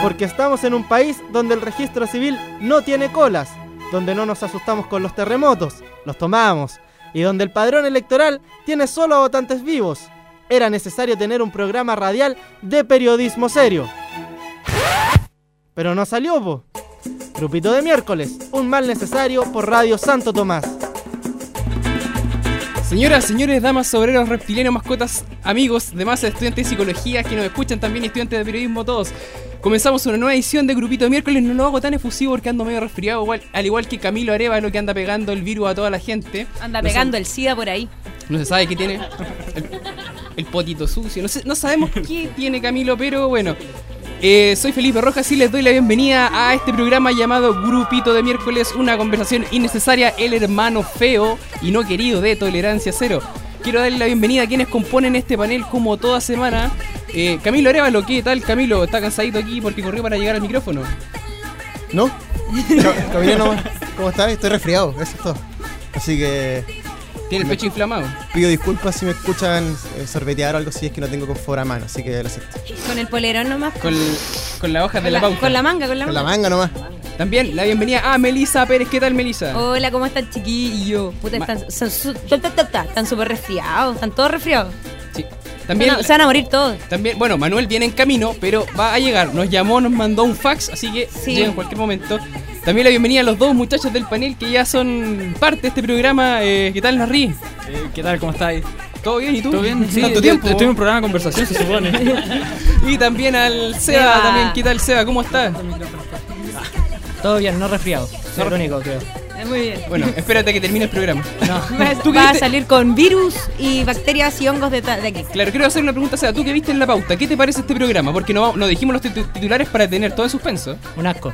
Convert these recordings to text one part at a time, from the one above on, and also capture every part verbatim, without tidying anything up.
Porque estamos en un país donde el registro civil no tiene colas, donde no nos asustamos con los terremotos, los tomamos, y donde el padrón electoral tiene solo a votantes vivos. Era necesario tener un programa radial de periodismo serio. Pero no salió, po. Grupito de miércoles, un mal necesario por Radio Santo Tomás. Señoras, señores, damas, obreros, reptilianos, mascotas, amigos, demás estudiantes de psicología que nos escuchan también, estudiantes de periodismo, todos. Comenzamos una nueva edición de Grupito de Miércoles. No lo hago tan efusivo porque ando medio resfriado, igual, al igual que Camilo Arevalo, que anda pegando el virus a toda la gente. Anda no pegando se, el SIDA por ahí. No se sabe qué tiene. El, el potito sucio. No, sé, no sabemos qué tiene Camilo, pero bueno. Eh, soy Felipe Rojas y les doy la bienvenida a este programa llamado Grupito de Miércoles, una conversación innecesaria, el hermano feo y no querido de Tolerancia Cero. Quiero darle la bienvenida a quienes componen este panel como toda semana. eh, Camilo Arevalo, ¿qué tal Camilo? ¿Está cansadito aquí porque corrió para llegar al micrófono? ¿No? Camilo, no. ¿Cómo estás? Estoy resfriado, eso es todo. Así que... ¿Tiene el pecho inflamado? Pido disculpas si me escuchan eh, sorbetear o algo así, es que no tengo confort a mano, así que lo acepto. Con el polerón nomás. Con, con la hoja de la, la pauta. Con la manga, con la Con manga. la manga nomás. También la bienvenida a Melissa Pérez. ¿Qué tal, Melissa? Hola, ¿cómo están, chiquillos? Puta, Ma- están son su- ta, ta, ta, ta, están súper resfriados, están todos resfriados. Sí. También, Se van a- se van a morir todos. También, bueno, Manuel viene en camino, pero va a llegar. Nos llamó, nos mandó un fax, así que Sí. llega en cualquier momento. También la bienvenida a los dos muchachos del panel que ya son parte de este programa. Eh, ¿Qué tal, Narri? Eh, ¿Qué tal? ¿Cómo estáis? ¿Todo bien? ¿Y tú? ¿Todo bien? Sí, ¿Tanto estoy, tiempo? estoy en un programa de conversación, se supone. Y también al Seba, Seba. también. ¿Qué tal, Seba? ¿Cómo estás? Todo bien, no resfriado. Soy el único, creo. Muy bien. Bueno, espérate a que termine el programa. No. Vas, ¿Tú qué vas a viste? salir con virus y bacterias y hongos de, ta- de aquí. Claro, quiero hacer una pregunta, Seba. ¿Tú qué viste en la pauta? ¿Qué te parece este programa? Porque no, no dijimos los titu- titulares para tener todo en suspenso. Un asco.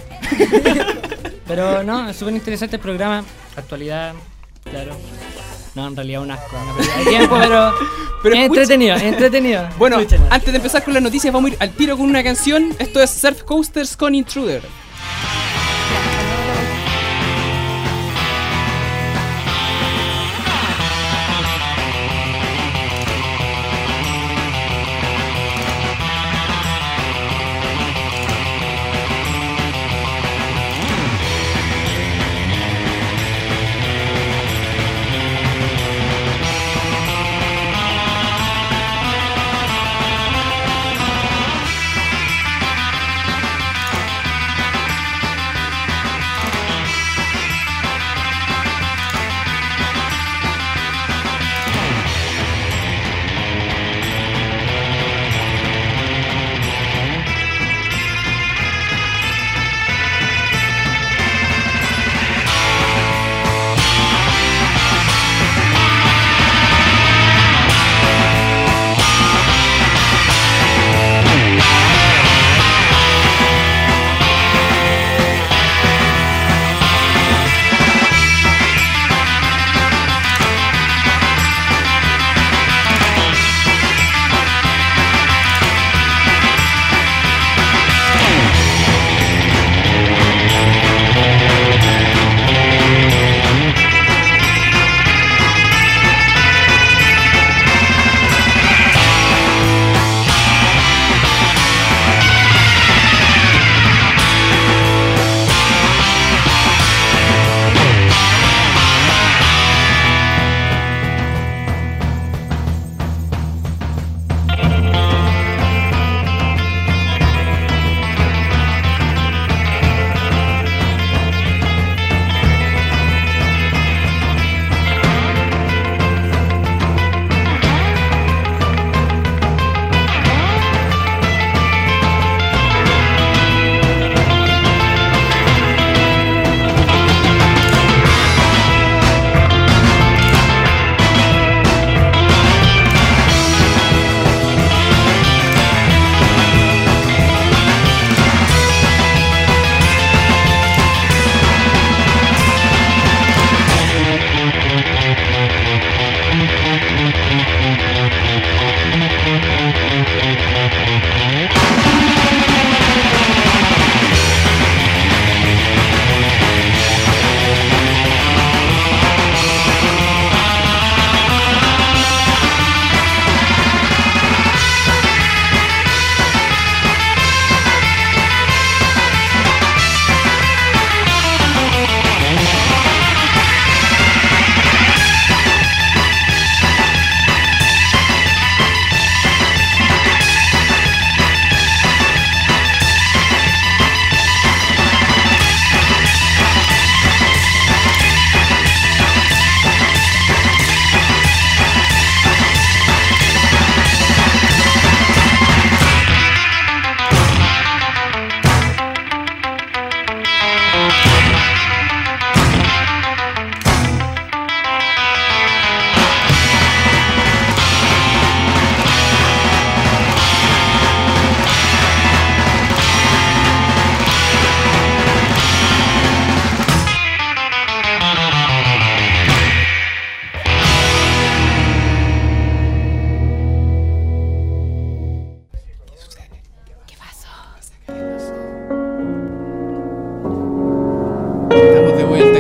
Pero no, es súper interesante el programa. Actualidad, claro. No, en realidad un asco. Una pérdida de tiempo, pero, Pero es escucha- entretenido, es entretenido. Bueno, Escúchenlo. antes de empezar con las noticias, vamos a ir al tiro con una canción. Esto es Surf Coasters con Intruder.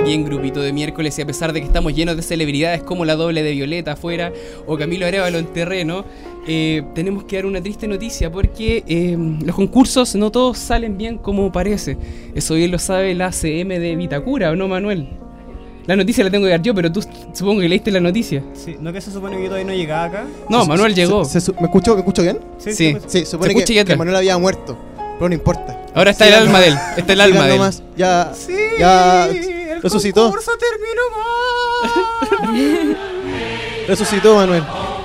aquí en Grupito de Miércoles, y a pesar de que estamos llenos de celebridades como la doble de Violeta afuera o Camilo Arévalo en terreno, eh, tenemos que dar una triste noticia porque eh, los concursos no todos salen bien como parece. Eso bien lo sabe la A C M de Vitacura, ¿o no, Manuel? La noticia la tengo que dar yo, pero tú supongo que leíste la noticia. Sí, ¿no que se supone que yo todavía no llegaba acá? No, Se- Manuel se- llegó. se- se- ¿Me escucho, ¿Me escucho bien? Sí. Sí. Sí, supone Se que, escucha ya que atrás. Manuel había muerto. Pero no importa. Ahora está el Sigan alma de él. nomás. Está el alma Sigan de él. nomás. Ya, Sí, ya el resucitó. concurso terminó mal. Resucitó Manuel.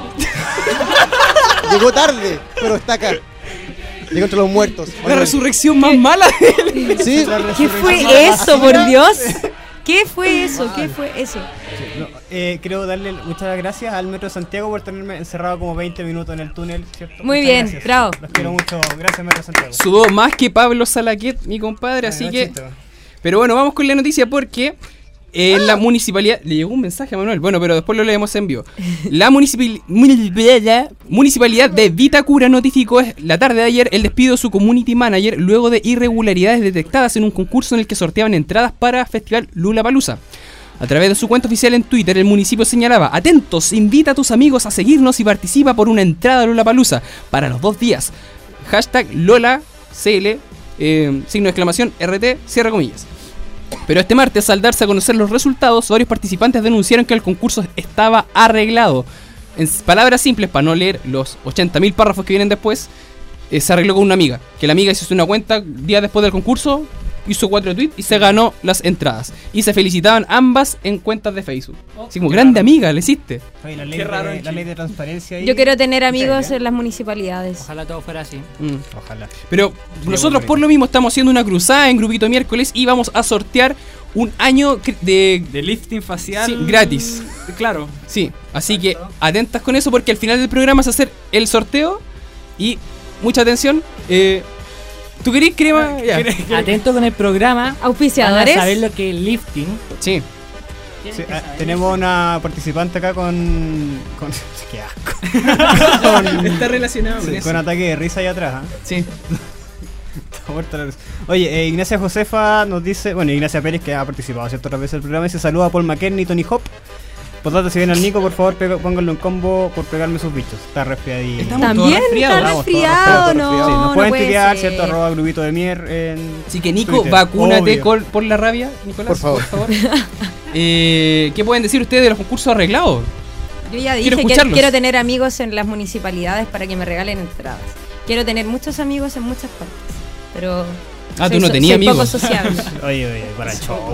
Llegó tarde, pero está acá. Llegó entre los muertos. La Manuel. resurrección más mala de él. Sí, ¿Qué fue eso, por Dios? ¿Qué fue eso? ¿Qué fue eso? No, eh, quiero darle muchas gracias al Metro de Santiago por tenerme encerrado como veinte minutos en el túnel, ¿cierto? Muy Muchas bien, gracias. bravo. Los quiero mucho. Gracias, Metro de Santiago. Sudó más que Pablo Salaquet, mi compadre, así Ay, no, que... chiste. Pero bueno, vamos con la noticia porque en la municipalidad... Le llegó un mensaje a Manuel, bueno, pero después lo leemos en vivo. La municipal- municipalidad, municipalidad de Vitacura notificó la tarde de ayer el despido de su community manager luego de irregularidades detectadas en un concurso en el que sorteaban entradas para Festival Lollapalooza. A través de su cuenta oficial en Twitter, el municipio señalaba: atentos, invita a tus amigos a seguirnos y participa por una entrada a Lollapalooza para los dos días. Hashtag Lola C L, eh, signo de exclamación, R T, cierra comillas. Pero este martes, al darse a conocer los resultados, varios participantes denunciaron que el concurso estaba arreglado. En palabras simples, para no leer los ochenta mil párrafos que vienen después, eh, se arregló con una amiga. Que la amiga hizo una cuenta días después del concurso, hizo cuatro tweets y se ganó las entradas. Y se felicitaban ambas en cuentas de Facebook. Así como, grande amiga, le hiciste. Oye, la ley, Qué raro de, en la Chile. ley de transparencia ahí. Yo quiero tener amigos Seria. en las municipalidades. Ojalá todo fuera así. Mm. Ojalá. Pero nosotros por lo mismo estamos haciendo una cruzada en Grupito Miércoles y vamos a sortear un año cr- de... De lifting facial. Sí, gratis. Claro. Sí, así que atentas con eso porque al final del programa es hacer el sorteo y mucha atención. Eh, ¿Tú querés crema? Ya. Atento con el programa. Van a Auspiciadores. saber lo que es lifting. Sí. Sí, ah, tenemos una participante acá con. con qué asco. con, Está relacionado sí, con eso. con ataque de risa allá atrás. ¿eh? Sí. Está muerta la risa. Oye, eh, Ignacia Josefa nos dice. Bueno, Ignacia Pérez, que ha participado ciertas veces del programa, dice: saluda a Paul McKerney y Tony Hop. Por tanto, si viene al Nico, por favor, pega- pónganlo en combo por pegarme sus bichos. Está resfriadito. Estamos También todos está resfriados. resfriado, Sí, no. nos no pueden puede tuitear, ser. ¿cierto? Arroba Grubito de Mier en. Así que Nico, Twitter. vacúnate Obvio. col- por la rabia, Nicolás. Por favor. Eh, ¿Qué pueden decir ustedes de los concursos arreglados? Yo ya Quiero dije que escucharlos. quiero tener amigos en las municipalidades para que me regalen entradas. Quiero tener muchos amigos en muchas partes. Pero. Ah, soy tú no so- tenías soy amigos. poco sociable. Oye, oye, para el show.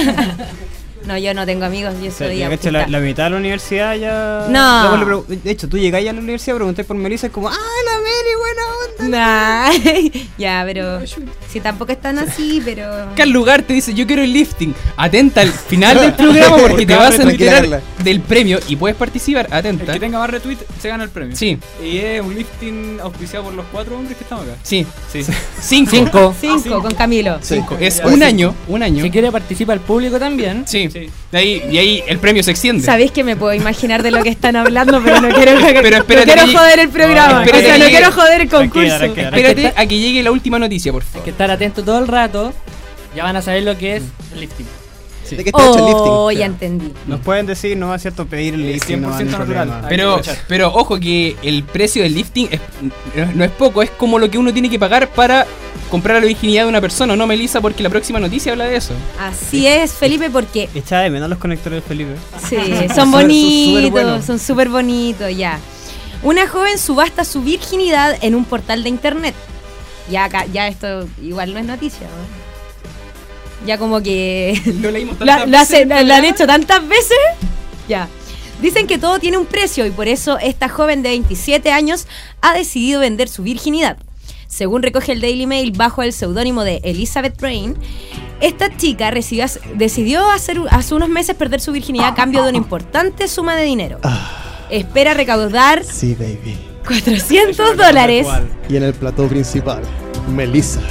No, yo no tengo amigos, yo O sea, soy ya, cacho, la, autista. la mitad de la universidad ya. No. Luego le pregu- de hecho, tú llegáis a la universidad, preguntáis por Melissa, es como, ¡ah, la Mary, buena onda! Nah, ya, pero. Si tampoco están así, pero. Que al lugar te dice: yo quiero el lifting. Atenta al final del programa porque te vas a Tranquila, enterar Carla. del premio y puedes participar. El Atenta. que tenga más retweet se gana el premio. Sí, Y es un lifting auspiciado por los cuatro hombres que estamos acá. sí. Sí. Cinco. Cinco. Cinco con Camilo. Sí. Es Ya, un sí. año, un año. Si quiere participar el público también. Sí. Sí. De ahí, y ahí el premio se extiende. Sabéis que me puedo imaginar de lo que están hablando, pero no quiero, Pero espérate no quiero que- joder el programa. No, espérate o sea, que no llegue- quiero joder el Tranquila, concurso. tranquila. Espérate a que llegue la última noticia, por Hay favor. que estar atento todo el rato. Ya van a saber lo que es el lifting. ¿De qué está hecho el lifting? Oh, ya entendí. Nos pueden decir, no es cierto, pedir el Eh, lifting, no, cien por ciento no hay natural. problema. Hay Pero, que cachar. pero ojo que el precio del lifting es- no es poco, es como lo que uno tiene que pagar para comprar la virginidad de una persona, ¿no, Melissa? Porque la próxima noticia habla de eso. Así es, Felipe, porque Echa de menos los conectores, Felipe. sí, Súper- son bonitos, súper buenos. son súper bonitos, ya. Una joven subasta su virginidad en un portal de internet. Ya acá, ya esto igual no es noticia, ¿no? Ya como que Lo leímos lo, tantas lo veces hace- en el lo han programa. hecho tantas veces. Ya. Dicen que todo tiene un precio y por eso esta joven de veintisiete años ha decidido vender su virginidad. Según recoge el Daily Mail bajo el seudónimo de Elizabeth Rain, esta chica recibió, decidió hacer, hace unos meses perder su virginidad a cambio de una importante suma de dinero. Espera recaudar Sí, baby. cuatrocientos dólares. Y en el plató principal, Melissa.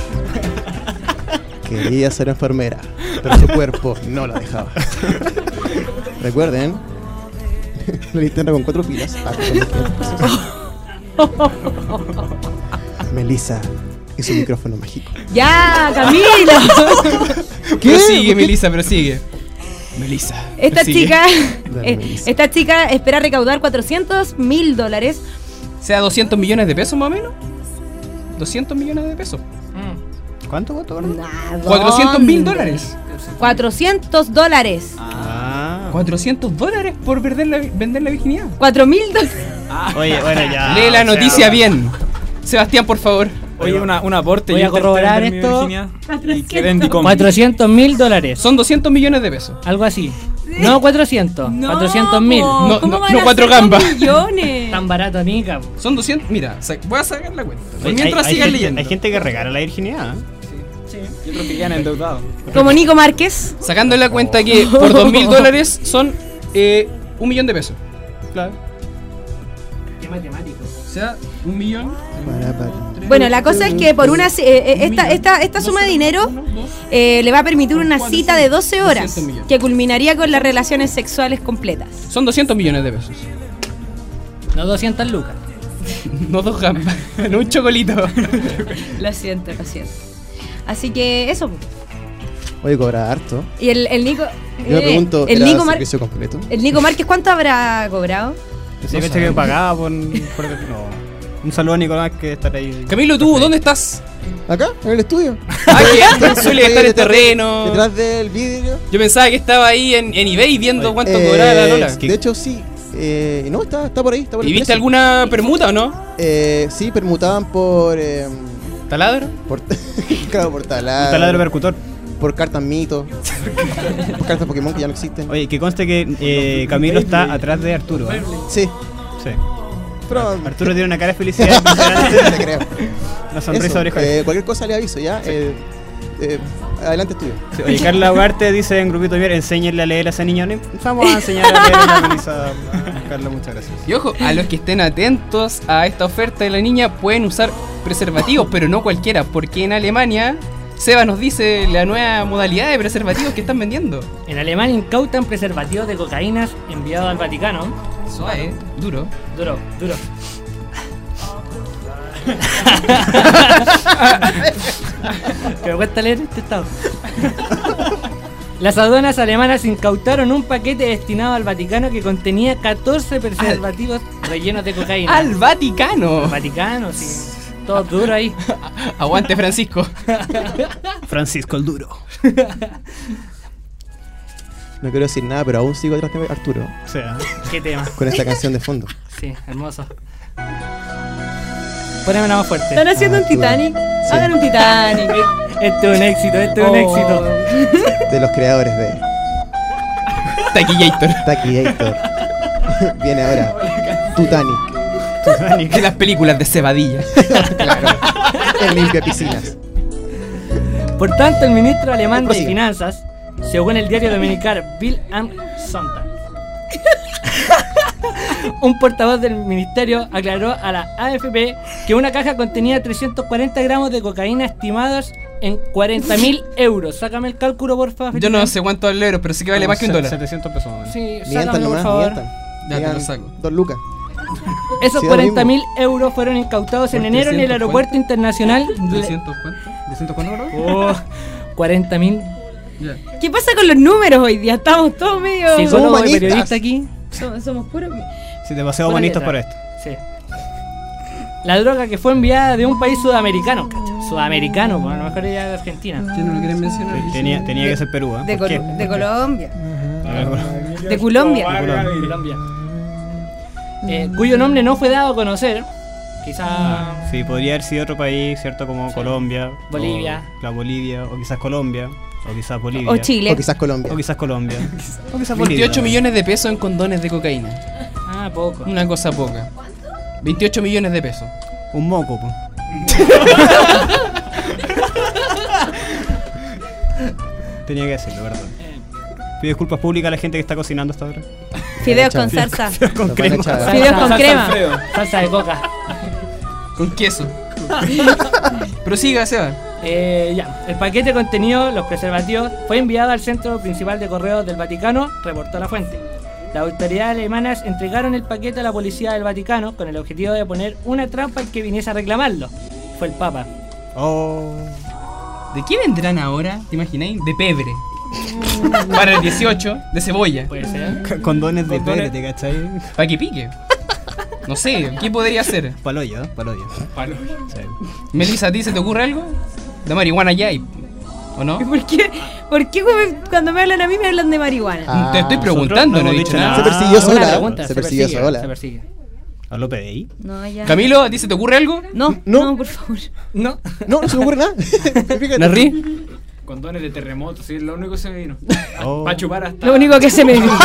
Quería ser enfermera, pero su cuerpo no la dejaba. Recuerden, la linterna con cuatro pilas. Melissa y su micrófono mágico. Ya, Camilo. ¿Qué? Prosigue, ¿Por qué? Melissa, prosigue. Melissa. Esta sigue. chica, Dale, eh, Melissa. esta chica espera recaudar cuatrocientos mil dólares. O sea, doscientos millones de pesos más o menos. doscientos millones de pesos. ¿Cuánto, cuánto, cuánto? Nah, cuatrocientos mil ¿dónde? dólares. cuatrocientos dólares. Ah. cuatrocientos dólares por vender la, vender la virginidad. cuatro mil dólares. Oye, bueno, ya. Lee la o sea, noticia bien. Sebastián, por favor. Oye, una, un aporte. Voy yo a corroborar intenté vender mi esto. virginidad Y quedé en Dicom. cuatrocientos mil dólares. Son doscientos millones de pesos. Algo así. No cuatrocientos. No, cuatrocientos mil. po, No, ¿cómo no, van no a cuatro ser dos gambas. millones? Tan barato, Nica. Son doscientos. Mira, sa- voy a sacar la cuenta. Hay, Mientras hay sigan gente, leyendo. hay gente que regala la virginidad. ¿eh? Y otros que quedan endeudados. Como Nico Márquez. Sacando la cuenta que por dos mil dólares son eh, un millón de pesos. Claro. Qué matemático. O sea, un millón. Para, para. Bueno, la cosa es que por una eh, eh, esta, esta, esta suma de dinero eh, le va a permitir una cita de doce horas doscientos millones. que culminaría con las relaciones sexuales completas. Son doscientos millones de pesos. No doscientas lucas. No dos gambas, no un chocolito. Lo siento, lo siento. Así que eso. Oye, cobra harto. Y el, el Nico. Yo me eh, pregunto, el ¿era Nico, Mar- servicio completo? el Nico Márquez, ¿cuánto habrá cobrado? Sí, que que pagaba por, por- no. Un saludo a Nicolás que estará ahí. Camilo, ¿tú dónde estás? ¿Acá? ¿En el estudio? Ah, que suele estar en Detrás de- terreno. Detrás del vidrio. Yo pensaba que estaba ahí en, en eBay viendo Oye, cuánto Eh, cobraba la Lola. De hecho, sí. Eh, no, está, está por ahí. Está por el ¿Y viste precio. alguna permuta o no? Eh, sí, permutaban por... Eh, ¿Taladro? por claro, por taladro. Un taladro percutor. Por cartas mitos. Cartas Pokémon que ya no existen. Oye, que conste que eh, Camilo está atrás de Arturo. ¿eh? Sí. Sí. Pero... Arturo tiene una cara de felicidad te impresionante. creo. Una sonrisa Eso, oreja. eh, cualquier cosa le aviso, ¿ya? Eh, eh, adelante, estudio. Sí, oye, Carla Ugarte dice en grupito de mier, enséñenle a leer a ese niño. No, vamos a enseñar a leer a la Melissa. Carla, muchas gracias. Y ojo, a los que estén atentos a esta oferta de la niña pueden usar preservativos, pero no cualquiera, porque en Alemania, Seba nos dice la nueva modalidad de preservativos que están vendiendo. En Alemania incautan preservativos de cocaínas enviados al Vaticano. Suave, duro. Duro, duro. Que me cuesta leer este estado. Las aduanas alemanas incautaron un paquete destinado al Vaticano que contenía catorce preservativos rellenos de cocaína. ¡Al Vaticano! Al Vaticano, sí. Todo duro ahí. Aguante, Francisco. Francisco el Duro. No quiero decir nada, pero aún sigo atrás de Arturo. O sea, Qué tema. Con esta canción de fondo. Sí, hermoso. Poneme una más fuerte. ¿Están haciendo un Titanic? Hagan un Titanic. Este es un éxito, este es un Oh. éxito. De los creadores de Taquillator. Taquillator. Viene ahora Titanic. De las películas de Cebadilla. Claro. El limpia piscinas. Por tanto, el ministro alemán de Prosiga. Finanzas, según el diario dominical Bill am Sonntag, un portavoz del ministerio aclaró a la A F P que una caja contenía trescientos cuarenta gramos de cocaína estimados en cuarenta mil euros. Sácame el cálculo, por favor. Yo no sé cuántos euros, pero sí que vale más que un dólar. setecientos pesos. más o menos. Sí, Mientan sácame, por nomás, favor. mientan. Ya te Digan lo saco. Dos lucas. Esos Sí, lo cuarenta mil mismo. euros fueron incautados en ¿Por enero en el trescientos aeropuerto cuánto? internacional. de- ¿trescientos cuánto? ¿trescientos cuánto, bro? Oh, cuarenta mil. Ya. ¿Qué pasa con los números hoy día? Estamos todos medio... Psicólogo y humanistas. periodista aquí. Somos, somos puros... Sí, demasiado Buena humanistas letra. para esto. Sí. La droga que fue enviada de un país sudamericano, cacha, sudamericano, pues, a lo mejor ella de Argentina. ¿Quién no lo quieren mencionar? Tenía, tenía que ser Perú, ¿eh? De, ¿Por qué? Col- de Colombia. Ah, De Colombia. Colombia. Eh, cuyo nombre no fue dado a conocer. Quizá. Sí, podría haber sido otro país, ¿cierto? Como Sí. Colombia. Bolivia. O, la Bolivia, o quizás Colombia. O quizás Bolivia. O Chile. O quizás Colombia. O quizás Colombia. O quizás Bolivia. veintiocho millones de pesos en condones de cocaína. Ah, poco. Una cosa poca. veintiocho millones de pesos. Un moco, po. Tenía que decirlo, ¿verdad? Pido disculpas públicas a la gente que está cocinando hasta ahora. Fideos con salsa. Con Nos van a crema. echar. Fideos con Salsa crema. Alfredo. Salsa de coca. Con queso. Prosiga, Seba. Eh, ya. El paquete contenido los preservativos fue enviado al centro principal de correos del Vaticano, reportó la fuente. Las autoridades alemanas entregaron el paquete a la policía del Vaticano con el objetivo de poner una trampa al que viniese a reclamarlo. Fue el Papa. Oh. ¿De qué vendrán ahora? ¿Te imagináis? De pebre. Para el dieciocho de cebolla. Puede ser. Condones de Condones. pérete, ¿cachai? Para que pique. No sé, ¿qué podría ser? Paloyo, ¿eh? Paloyo. Palo. Sí. Melissa, ¿a ti se te ocurre algo? De marihuana ya hay. ¿O no? ¿Por qué, ¿Por qué güey, cuando me hablan a mí me hablan de marihuana? Ah, Te estoy preguntando, nosotros no he no dicho hemos nada. dicho Se persiguió Ah, buena sola. pregunta, Se persiguió persigue, sola. Se persigue. ¿Hablo P D I? No, ya. Camilo, ¿a ti se te ocurre algo? No, No. no, por favor. No. No, no se me ocurre nada. Fíjate. ¿Narri? Condones de terremoto, sí, es lo único que se me vino. Oh. Para chupar hasta. Lo único que se me vino.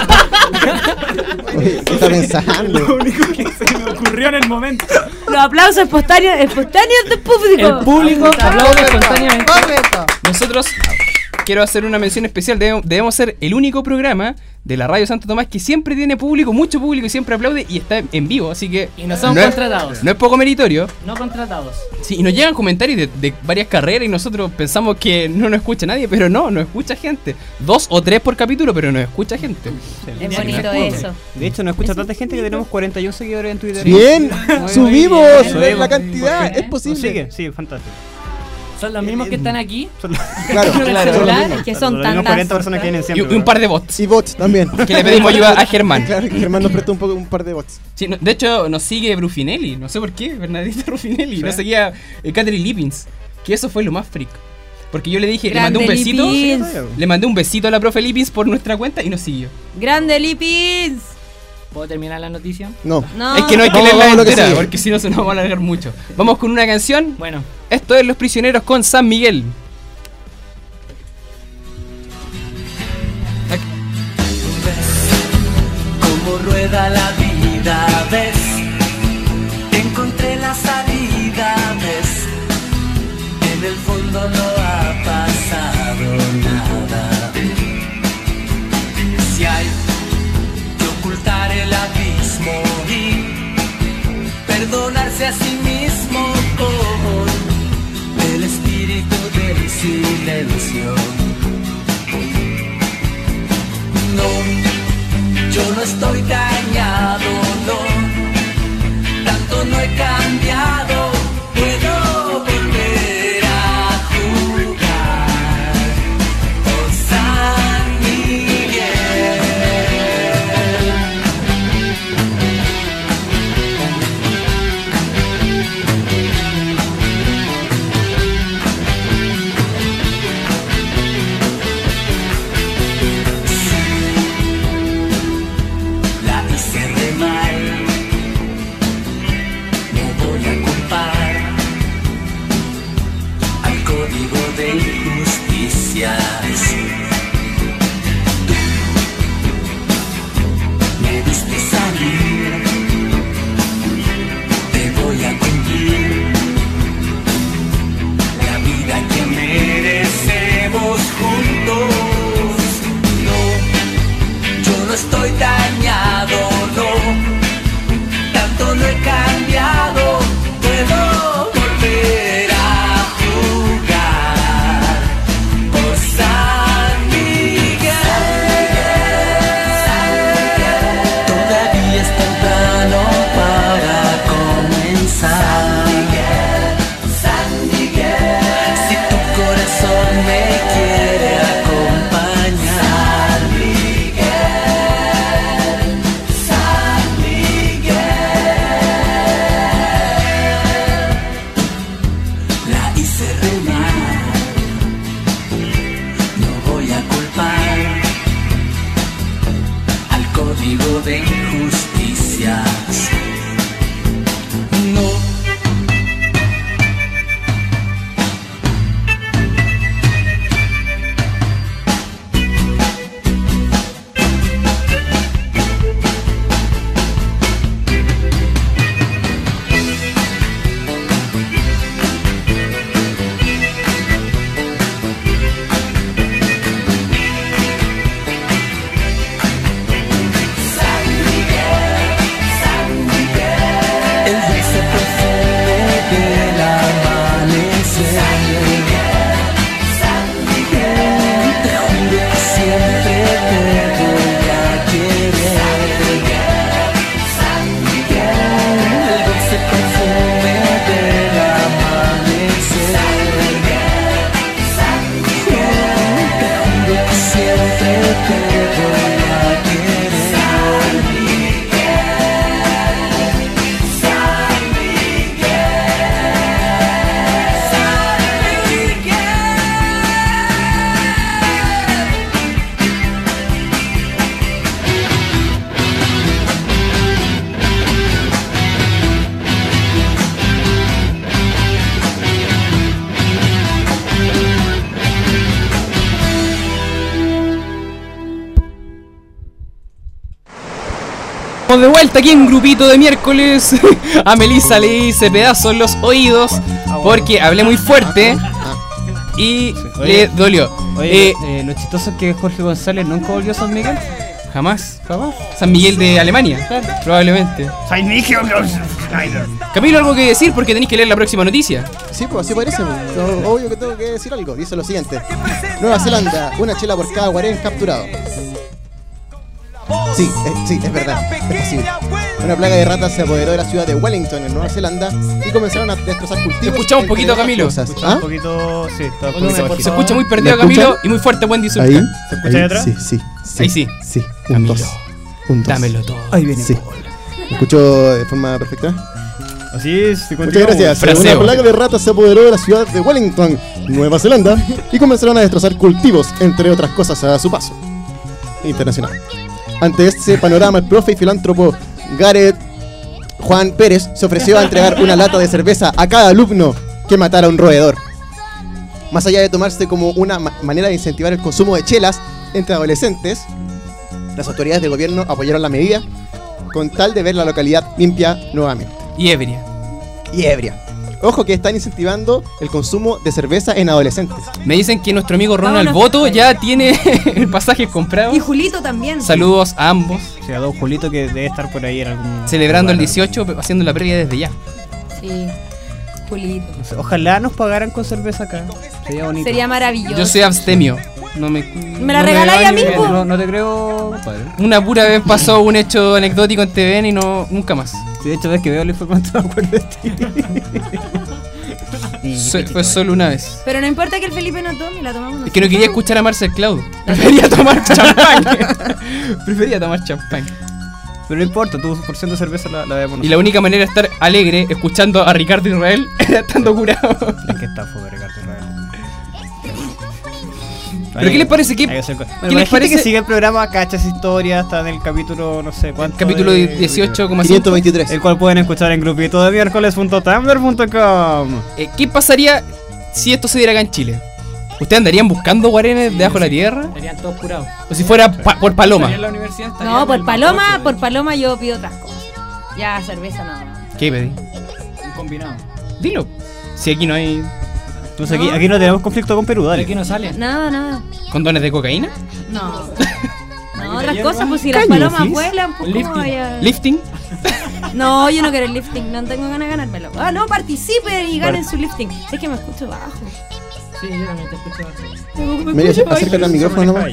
Oye, ¿qué está pensando? Lo único que se me ocurrió en el momento. Los aplausos espontáneos, espontáneos del público. El público aplaude espontáneamente. Correcto. Nosotros, quiero hacer una mención especial, debemos, debemos ser el único programa de la Radio Santo Tomás que siempre tiene público, mucho público y siempre aplaude y está en vivo, así que Y no son no es- contratados. no es poco meritorio. No contratados. Sí, y nos llegan comentarios de, de varias carreras y nosotros pensamos que no nos escucha nadie, pero no, nos escucha gente. Dos o tres por capítulo, pero nos escucha gente. Es bonito eso. De hecho, nos escucha tanta gente que tenemos cuarenta y uno seguidores en Twitter. Bien, Muy subimos bien. la Subimos. cantidad, es ¿Nos posible. sigue? Sí, fantástico. Son los mismos que están aquí. Son los- Claro, Con el claro. celular, que son los mismos cuarenta tantas. personas que vienen Y, siempre. y un par de bots. Y bots también. Que le pedimos ayuda a Germán. Claro, que Germán nos prestó un, poco, un par de bots. Sí, no- de hecho, nos sigue Brufinelli, no sé por qué, Bernadita Rufinelli. Nos seguía eh, Catherine Lippins, que eso fue lo más freak. Porque yo le dije, le mandé un Grande besito. Lippins. Le mandé un besito a la profe Lippins por nuestra cuenta y nos siguió. Grande Lipins. ¿Puedo terminar la noticia? No. No. Es que no hay que Vamos, leerla vamos a lo que entera, sigue. porque si no se nos va a alargar mucho. Vamos con una canción. Bueno, Esto es Los Prisioneros con San Miguel. Cómo rueda la vida, ves, encontré la salida, ves, en el fondo no ha pasado nada. Si hay que ocultar el abismo y perdonarse a sí mismo con el espíritu del silencio. No, yo no estoy dañado, no, tanto no he cambiado, puedo volver a jugar por San Miguel. La hice re mal, no voy a culpar al código de injusticias. Tú me viste salir, te voy a cumplir la vida que merecemos juntos. No, yo no estoy dañado, no, tanto no he cambiado, puedo volver a jugar por San Miguel. Todavía es temprano para comenzar. San Miguel, si tu corazón me quiere acompañar. San Miguel, la hice re mal, no voy a culpar al código de injusticias. No. de vuelta aquí en Grupito de Miércoles. A Melissa le hice pedazos en los oídos porque hablé muy fuerte y Oye, le dolió. Oye, Eh, eh, lo chistoso es que Jorge González nunca volvió a San Miguel. Jamás. San Miguel de Alemania, probablemente. San Miguel. Camilo, algo que decir porque tenéis que leer la próxima noticia. Sí, pues así parece. No, obvio que tengo que decir algo. Dice lo siguiente: Nueva Zelanda, una chela por cada guarén capturado. Sí, eh, sí, es verdad, es posible. Una plaga de ratas se apoderó de la ciudad de Wellington, en Nueva Zelanda, y comenzaron a destrozar cultivos. Te escuchamos un entre poquito, otras Camilo. cosas. Escucha ¿Ah? un poquito. Sí, está un Volumen, poquito por bajito. Se escucha muy ¿Me perdido, escuchan? Camilo, y muy fuerte Wendy Zulka. Ahí, ¿Se escucha ahí atrás? Sí, sí, sí. Ahí sí. Sí, un Camilo, dos. Un dos. Dámelo todo. Ahí viene. Sí. ¿Me escucho de forma perfecta? Así es. sí, Muchas continuamos. gracias. Fraseo. Una plaga de ratas se apoderó de la ciudad de Wellington, Nueva Zelanda, y comenzaron a destrozar cultivos, entre otras cosas, a su paso. Internacional. Ante este panorama, el profe y filántropo Gareth Juan Pérez se ofreció a entregar una lata de cerveza a cada alumno que matara a un roedor. Más allá de tomarse como una ma- manera de incentivar el consumo de chelas entre adolescentes, las autoridades del gobierno apoyaron la medida con tal de ver la localidad limpia nuevamente. Y ebria. Y ebria. Ojo que están incentivando el consumo de cerveza en adolescentes. Me dicen que nuestro amigo Ronald Vámonos. Boto ya tiene el pasaje comprado. Y Julito también. Saludos a ambos. Sí, a don Julito que debe estar por ahí en algún. Celebrando el lugar. dieciocho, pero haciendo la previa desde ya. Sí, Julito. No sé, ojalá nos pagaran con cerveza acá. Sería bonito. Sería maravilloso. Yo soy abstemio. No me, ¿Me la no regaláis a vale mí, ver. po? No, no te creo, compadre. Una pura vez pasó un hecho anecdótico en T V N y no, nunca más. Sí, de hecho, ves que veo la información, no me acuerdo de ti. So- fue solo una vez. Pero no importa que el Felipe no tome, la tomamos Es que no nosotros. quería escuchar a Marcel Cloud. Prefería tomar champán. Prefería tomar champán. Pero no importa, tu porción de cerveza la, la vemos Y la única manera de estar alegre escuchando a Ricardo Israel era estando curado. Es que está fuera, Ricardo Israel. ¿Pero qué les parece? ¿Qué- Hay que hacer co- qué Bueno, les hay gente parece? que sigue el programa, cacha esa historia, está en el capítulo, no sé cuánto. Capítulo de- dieciocho coma cinco. quinientos veintitrés. El cual pueden escuchar en grupito de miércoles punto tumblr punto com. Eh, ¿Qué pasaría si esto se diera acá en Chile? ¿Ustedes andarían buscando guarenes debajo de la tierra? Estarían todos curados. ¿O si fuera pa- por paloma? Estaría en la universidad, estaría No, en por el paloma, Mapocho, por de paloma yo pido otras cosas. Ya, cerveza no. ¿Qué pedí? hecho, un combinado. Dilo. Si aquí no hay Entonces aquí, No. aquí no tenemos conflicto con Perú, De dale. aquí no sale. Nada, nada. condones de cocaína. No. No, otras hierba? cosas, pues si las Caño, palomas ¿sí? vuelan, pues Lifting. cómo vaya. Lifting. No, yo no quiero el lifting, no tengo ganas de ganármelo. Ah, no, participen y ganen su lifting. Sé que me escucho bajo. Sí, yo también te escucho bajo. Mira, acércate al micrófono nomás.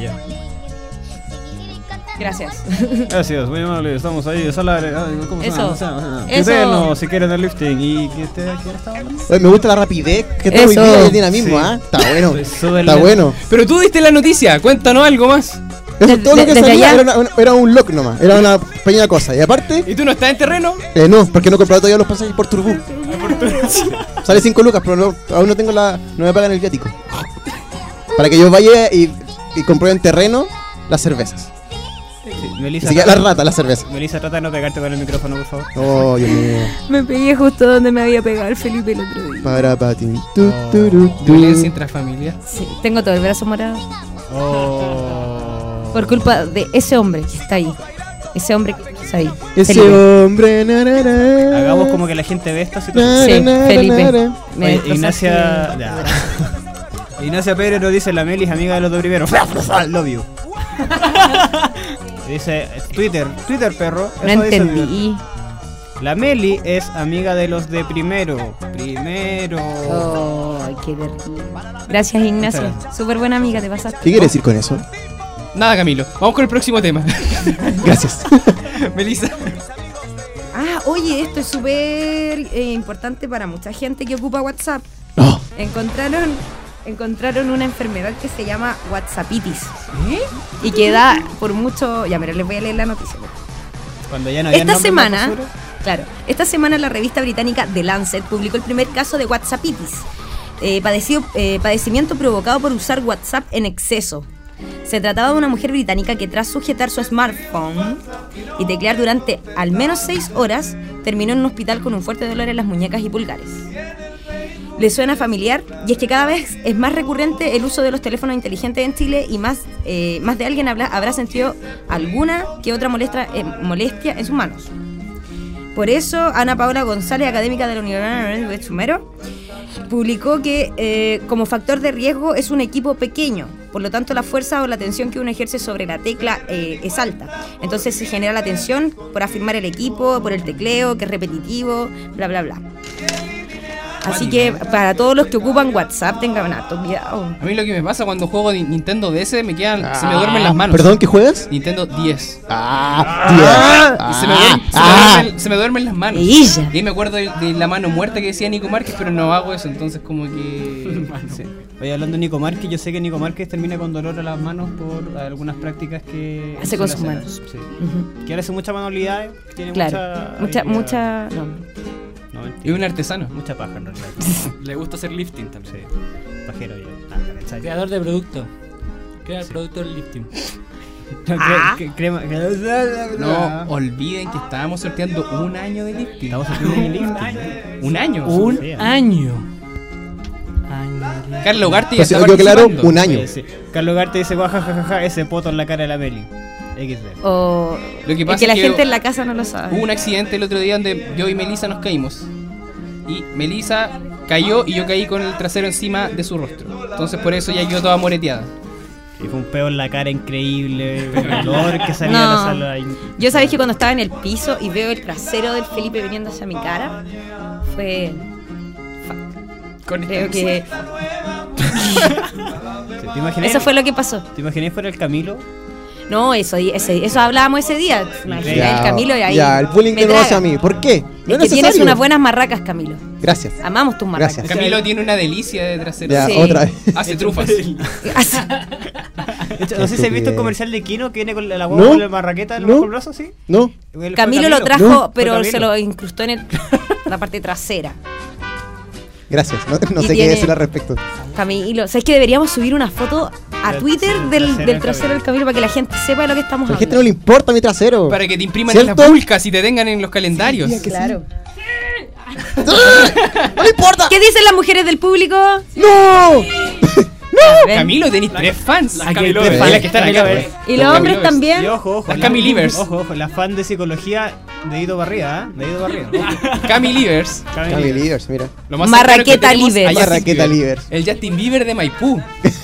Gracias. Gracias, muy amable, estamos ahí, sala, ay, ¿cómo se Eso. llama? ¿Cómo se llama? Eso. Tuitenos, si quieren el lifting. ¿Y qué te quién estaba hablando? Oye, me gusta la rapidez que tengo hoy Eso. día y el dinamismo, Sí. ¿ah? Está bueno. Pues súper Está lento. bueno. Pero tú diste la noticia, cuéntanos algo más. Eso, Desde- todo lo que desde salía allá. era, una- era un lock nomás, era una pequeña cosa. Y aparte, ¿Y tú no estás en terreno? eh, no, porque no he comprado todavía los pasajes por Turbú. Sale cinco lucas, pero no, aún no tengo la. No me pagan el viático. Para que yo vaya y, y compruebe en terreno las cervezas. Sí, Ni Melissa, siquiera las ratas, las cervezas. Melissa, trata de no pegarte con el micrófono, por favor. Oh, Dios mío. Me pegué justo donde me había pegado el Felipe el otro día. Para patín. Tu, turu, tu. Violencia intrafamiliar. Sí, tengo todo el brazo morado. Oh. Por culpa de ese hombre que está ahí. Ese hombre que está ahí. Ese Felipe. hombre. Na, na, na. Hagamos como que la gente ve esta situación. Na, Sí, na, na, Felipe. na, na. Me Oye, destrozaste. Ignacia. Ya. Ignacia Pérez nos dice: la Meli es amiga de los de primero. Love you. Dice Twitter, Twitter perro. No Eso dice Twitter. entendí. La Meli es amiga de los de primero. Primero. Ay, qué terrible. Gracias, Ignacio. Súper buena amiga, te pasaste. ¿Qué quiere decir con eso? Nada, Camilo. Vamos con el próximo tema. Gracias. Melissa. Ah, oye, esto es súper eh, importante para mucha gente que ocupa WhatsApp. No. Encontraron, encontraron una enfermedad que se llama WhatsAppitis. Y que da por mucho... Ya, pero les voy a leer la noticia. Cuando ya no había Esta nombre en la semana, basura. claro, esta semana la revista británica The Lancet publicó el primer caso de WhatsAppitis, eh, padecido, eh, padecimiento provocado por usar WhatsApp en exceso. Se trataba de una mujer británica que tras sujetar su smartphone y teclear durante al menos seis horas, terminó en un hospital con un fuerte dolor en las muñecas y pulgares. le suena familiar, y es que cada vez es más recurrente el uso de los teléfonos inteligentes en Chile y más, eh, más de alguien habla, habrá sentido alguna que otra molestia, eh, molestia en sus manos. Por eso, Ana Paola González, académica de la Universidad de Sumero, publicó que eh, como factor de riesgo es un equipo pequeño, por lo tanto la fuerza o la tensión que uno ejerce sobre la tecla eh, es alta. Entonces se genera la tensión por afirmar el equipo, por el tecleo, que es repetitivo, bla, bla, bla. Así que para todos los que ocupan WhatsApp, tengan harto cuidado. A mí lo que me pasa cuando juego Ni- Nintendo D S me quedan, se me duermen las manos. ¿Perdón, qué juegas? Nintendo diez. Ah, Y se me, duermen, se, me ah. duermen, se me duermen las manos. Ella. Y ahí me acuerdo de, de la mano muerta que decía Nico Márquez, pero no hago eso, entonces como que... Sí. Oye, hablando de Nico Márquez, yo sé que Nico Márquez termina con dolor a las manos por algunas prácticas que Hace con suele sus hacer. manos. Sí. Ujú. Que ahora hace muchas manualidades, tiene Claro, mucha, mucha... mucha, no. No, mentira. Es un artesano. Mucha paja en realidad. Le gusta hacer lifting también. Sí, pajero ya. Ah, ¿cachai? Creador de producto. Crea el producto del lifting. No, cre- cre- crema. No, olviden que estábamos sorteando un año de lifting. Estamos haciendo un lifting. Un año. Un Sí, año. Año. Carlos Ugarte ya Pues si está no quedó claro, participando. un año. Oye, sí. Carlos Garte dice, guajajaja, ese poto en la cara de la Meli. equis de. O Lo que es pasa que la es que gente en la casa no lo sabe. Hubo un accidente el otro día donde yo y Melissa nos caímos. Y Melissa cayó y yo caí con el trasero encima de su rostro. Entonces por eso ya quedó toda moreteada. Y fue un peo en la cara increíble, el olor que salía No. de la sala. y- Yo sabéis que cuando estaba en el piso y veo el trasero del Felipe viniendo hacia mi cara, fue... Con Creo que Sí, ¿Te imaginas? eso fue lo que pasó. ¿Te imaginas fuera el Camilo? No, eso, ese, eso hablábamos ese día. Imagina Ya, el Camilo y ahí. Ya, el bullying me de nuevo traga. hacia mí. ¿Por qué? No Es es que necesario. tienes unas buenas marracas, Camilo. Gracias. Amamos tus marracas. Gracias. Camilo tiene una delicia de trasero. Ya, Sí. otra vez. Hace trufas. Así. De hecho, no sé si has visto un comercial de Kino que viene con la la hueá No. con la marraqueta en No. bajo el brazo, ¿sí? ¿No? Él fue Camilo lo trajo, No, pero fue se Camilo. lo incrustó en el- la parte trasera. Gracias. No, no Y sé qué tiene- decir al respecto. Camilo, ¿sabes que deberíamos subir una foto a Del- Twitter del del, trasero del del trasero del Camilo. Camilo para que la gente sepa de lo que estamos A la gente no hablando? le importa mi trasero. Para que te impriman en ¿Cierto? las pulcas y te tengan en los calendarios. Claro. ¡No le importa! ¿Qué dicen las mujeres del público? ¡No! ¿Ven? Camilo, tenés tres fans. La Camilo que- Lovers. la la que está acá, Lovers. pues. Y los Camilo hombres Lovers. también. Y ojo, ojo. Las la- Cami Livers. Ojo, ojo, la fan de psicología de Ido Barriga, ¿eh? De Ido Barriga. Ojo. Cami Livers. Cami Cami Livers. Livers, mira. Lo más Marraqueta cercano que tenemos Livers. a Justin Marraqueta Bieber. Livers. El Justin Bieber de Maipú.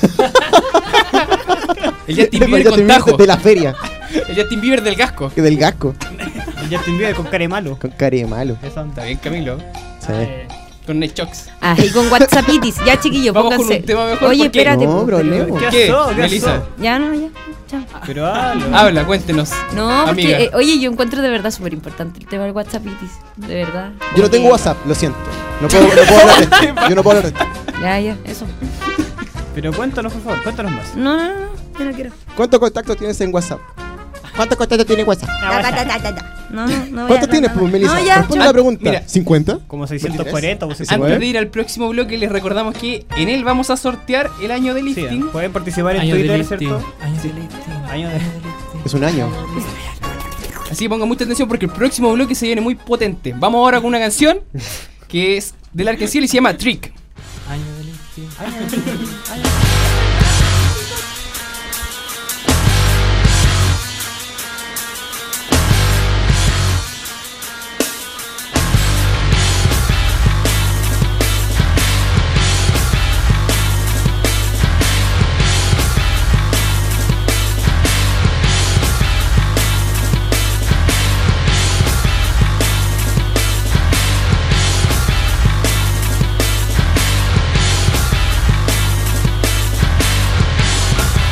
El Justin Me Bieber pareció con Tajo. de la feria. El Justin Bieber del casco. Que del gasco. El Justin Bieber con cara de malo. Con cara de malo. Eso. Está bien, Camilo. Sí. Con Nechocks. Ah, y con WhatsAppitis. Ya, chiquillos, Vamos con pónganse. un tema mejor, Oye, porque- espérate. No, po. problema. ¿Qué ¿Qué? pasó? ¿Qué Melissa. pasó? Ya, no, ya. Chao. Pero hablo. Habla, cuéntenos. No, porque, Amiga. eh, oye, yo encuentro de verdad súper importante el tema del WhatsAppitis. De verdad. Yo no tengo Porque- WhatsApp, lo siento. No puedo, no puedo hablar de esto. Yo no puedo hablar de esto. Ya, ya, eso. Pero cuéntanos, por favor, cuéntanos más. No, no, no, no, yo no quiero. ¿Cuántos contactos tienes en WhatsApp? ¿Cuántos contactos tiene WhatsApp? Ta, ta, ta, ta, ta, ta. No, no, no. voy a ¿Cuántos hablar tienes, nada. pues, Melissa? No, ya, Responde chao. la pregunta. Mira. ¿cincuenta? Como seiscientos cuarenta o Antes seiscientos de ir al próximo bloque, les recordamos que en él vamos a sortear el año de Sí, lifting. pueden participar en Año de Twitter, lifting. ¿cierto? Año de lifting. Año de... Es un año. Así que pongan mucha atención porque el próximo bloque se viene muy potente. Vamos ahora con una canción que es del Arkenciel y se llama Trick. Año de lifting. Trick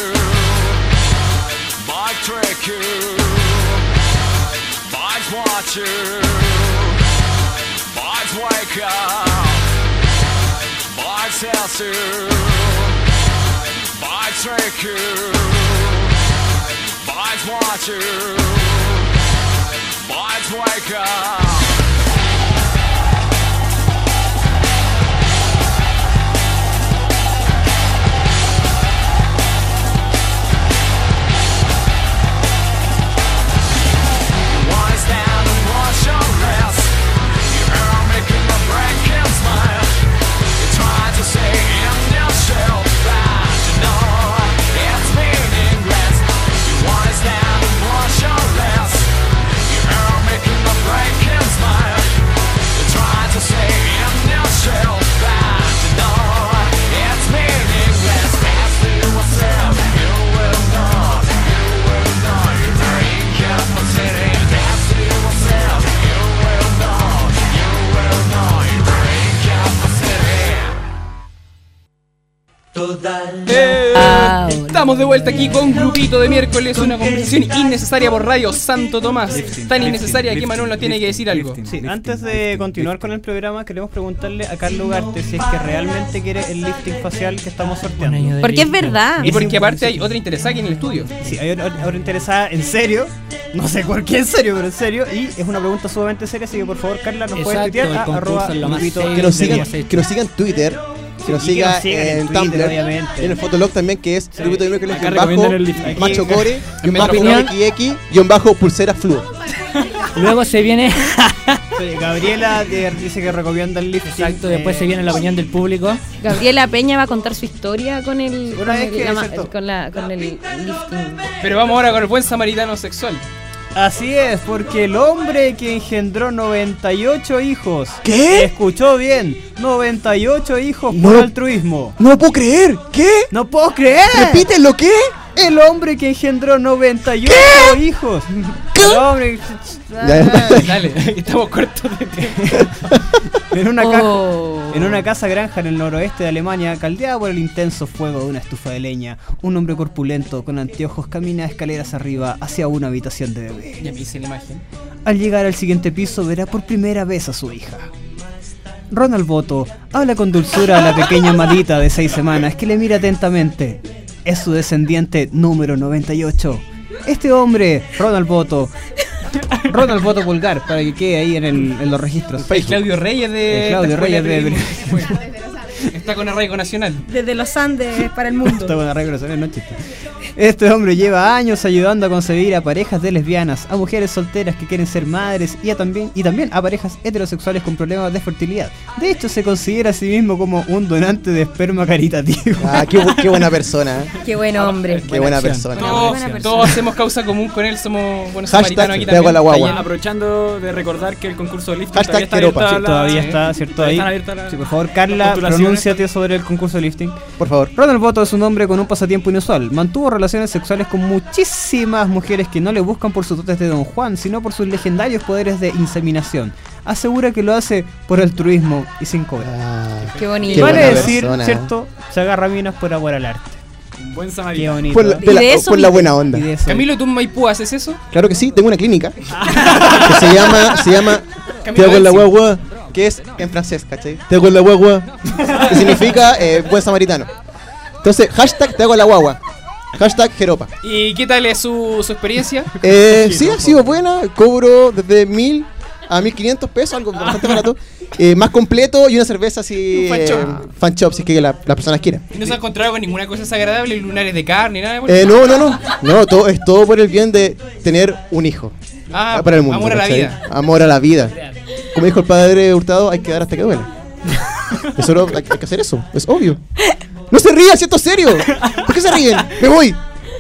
bike tracker, bikes watcher, bikes wake up, bikes helser, bikes tracker, bikes watcher, bikes wake up. Eh, estamos de vuelta aquí con Grupito de Miércoles, una conversación innecesaria por Radio Santo Tomás. Tan innecesaria que Manuel nos tiene que decir algo. Sí, antes de continuar con el programa, queremos preguntarle a Carlos Ugarte si es que realmente quiere el lifting facial que estamos sorteando. Porque es verdad. Y porque aparte hay otra interesada aquí en el estudio. Sí, hay otra, otra interesada en serio. No sé por qué en serio, pero en serio. Y es una pregunta sumamente seria, así que por favor, Carla, nos puedes tuitear a arroba Grupito que nos sigan, de que nos sigan en Twitter. Que nos Y que siga nos sigan en en Twitter, Tumblr, obviamente. y en el Fotolog también, que es Grupito de Miércoles, Acá guión bajo, recomiendan el lifting. Macho Aquí- Core, guión bajo opinión. X X, guión bajo Pulsera Fluo. Luego se viene. Sí, Gabriela eh, dice que recomienda el lifting. Exacto, después eh, se viene la opinión del público. Gabriela Peña va a contar su historia con el. Una Con vez el, que la ma- aceptó. con la, con el lifting. Pero vamos ahora con el buen samaritano sexual. Así es, porque el hombre que engendró noventa y ocho hijos. ¿Qué? Escuchó bien, noventa y ocho hijos No. por altruismo. No lo puedo creer. ¿Qué? No puedo creer. Repítelo, ¿qué? El hombre que engendró noventa y ocho hijos. El hombre Dale, estamos cortos de tiempo. en una caja, Oh. en una casa granja en el noroeste de Alemania, caldeada por el intenso fuego de una estufa de leña, un hombre corpulento con anteojos camina escaleras arriba hacia una habitación de bebé. Ya me hice la imagen. Al llegar al siguiente piso verá por primera vez a su hija. Ronald Boto habla con dulzura a la pequeña amadita de seis semanas que le mira atentamente. Es su descendiente número noventa y ocho. Este hombre, Ronald Boto, Ronald Boto Pulgar, para que quede ahí en, el, en los registros. El Claudio Reyes de. El Claudio esta escuela Reyes de- periodismo. Está con arraigo nacional. Desde los Andes para el mundo. Está con arreglo, no es chiste. Este hombre lleva años ayudando a concebir a parejas de lesbianas, a mujeres solteras que quieren ser madres y, a también, y también a parejas heterosexuales con problemas de fertilidad. De hecho, se considera a sí mismo como un donante de esperma caritativo. Ah, qué, bu- qué buena persona. ¿eh? Qué buen hombre. Qué buena acción. persona. Todos, buena persona. todos hacemos causa común con él, somos buenos Hashtag samaritanos aquí te hago también. la guagua. Está Aprovechando de recordar que el concurso de lifting Hashtag todavía está Jeropa. abierta Sí, la- todavía sí. está, ¿cierto? Todavía Ahí. están abiertas las- Sí, por favor, las Carla, postulaciones. pronúnciate sobre el concurso de lifting. Por favor. Ronald Boto es un hombre con un pasatiempo inusual. Mantuvo relaciones sexuales con muchísimas mujeres que no le buscan por sus dotes de Don Juan, sino por sus legendarios poderes de inseminación. Asegura que lo hace por altruismo y sin cobrar. Ah, Qué bonito. Qué Vale buena decir, persona. ¿cierto? Se agarra minas por amor al arte. Un buen Qué samaritano. bonito. por la, ¿eh? de la- Y de eso por la vive. buena onda. Y de eso. Camilo, ¿tú en Maipú haces eso? Claro que sí, tengo una clínica que se llama, se llama Te hago la guagua, que es en francés, ¿cachai? Te hago la guagua, que significa eh, buen samaritano. Entonces, hashtag te hago la guagua, hashtag Jeropa. ¿Y qué tal es su, su experiencia? Eh, sí, ha sido buena, cobro desde mil a mil quinientos pesos, algo bastante barato. Eh, más completo y una cerveza así, Un fan eh, shop. fan shop, si es que la- las personas quieren. ¿Y no se ha encontrado con ninguna cosa desagradable, lunares de carne, nada? Eh, no, no, no, no, todo, es todo por el bien de tener un hijo. ah, Para el mundo. amor a la ¿cachai? vida. Amor a la vida. Como dijo el padre Hurtado, hay que dar hasta que duele. Eso no- hay, hay que hacer eso, es obvio. No se rían, si esto es serio. ¿Por qué se ríen? Me voy.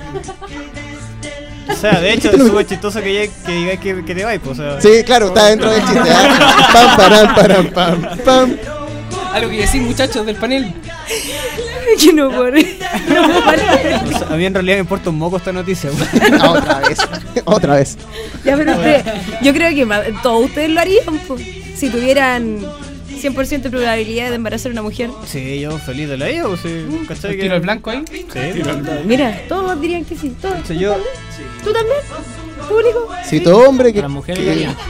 O sea, de hecho, es súper chistoso que, llegue- que digas que, que te vayas, pues, o sea. Sí, claro, está dentro del chiste. ¿ah? Pam, param, param, pam, pam. Algo que decir, muchachos del panel. Que no por. No parar. O sea, a mí en realidad me importa un moco esta noticia. güey. Ah, otra vez. Otra vez. Ya, pero usted- yo creo que ma- todos ustedes lo harían, po. Si tuvieran cien por ciento de probabilidad de embarazar a una mujer. Sí, yo feliz de la vida, pues sí. ¿Cachai? ¿Tiro el blanco ahí? Sí, tiro el blanco. Mira, todos dirían que sí. Todos. Sí, yo... ¿Tú también? ¿Público? Si todo hombre que, Las mujeres que, dirían.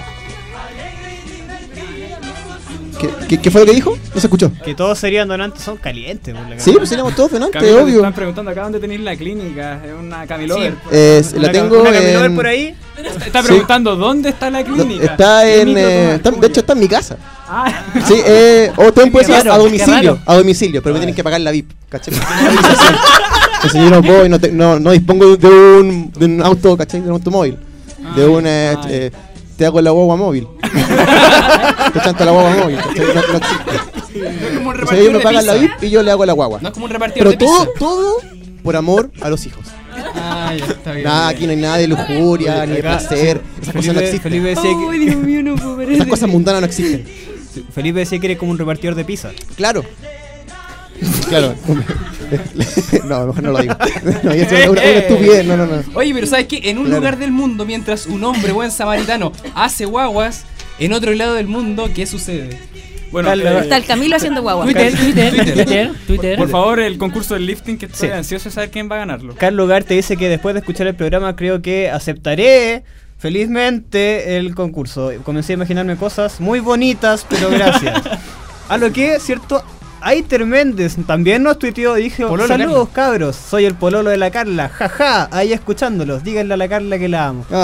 que- que- ¿Qué fue lo que dijo? No se escuchó. Que todos serían donantes, son calientes. Por la Sí, pues seríamos todos donantes, Camilo, te obvio. están preguntando acá dónde tenéis la clínica. Es una Camilover. Eh, la Una tengo una Camilover en... por ahí. Está Sí. preguntando dónde está la clínica. Está ¿Qué en... micro eh, tomas? está- de hecho está en mi casa. Ah, Sí, eh, o también puede ser raro, a qué domicilio, raro. a domicilio, pero me tienen que pagar la V I P, ¿cachai? Entonces yo no puedo y no, te- no, no dispongo de un, de un auto, ¿cachai? De un automóvil, de un, eh, eh, te hago la guagua móvil, te chanto la guagua móvil, ¿cachai? No, no existe. Como un O sea, repartidor ellos me de pagan la pizza. V I P y yo le hago la guagua. No es como un repartidor Pero de todo, pizza. todo por amor a los hijos. Ah, ya está bien. Nada, aquí no hay nada de lujuria, ni de Acá, placer, esas cosas no Felipe, existen. Felipe decía Oh, que, Dios mío, no puedo ver Esas eso. cosas mundanas no existen. Felipe decía que eres como un repartidor de pizza. Claro. Claro. No, mejor no lo digo. No, es una, una, una estupidez. No, no, no. Oye, pero ¿sabes qué? En un Claro. lugar del mundo, mientras un hombre buen samaritano hace guaguas, en otro lado del mundo, ¿qué sucede? bueno, Carlos, eh, Está el Camilo haciendo guagua. Twitter, Twitter, Twitter, Twitter. por favor, el concurso del lifting, que estoy Sí. ansioso de saber quién va a ganarlo. Carlos Garte dice que después de escuchar el programa creo que aceptaré felizmente el concurso. Comencé a imaginarme cosas muy bonitas, pero gracias. A lo que, cierto, Aiter Méndez también nos tuiteó y dijo: Pololo saludos cabros, soy el pololo de la Carla, jaja, ahí escuchándolos, díganle a la Carla que la amo.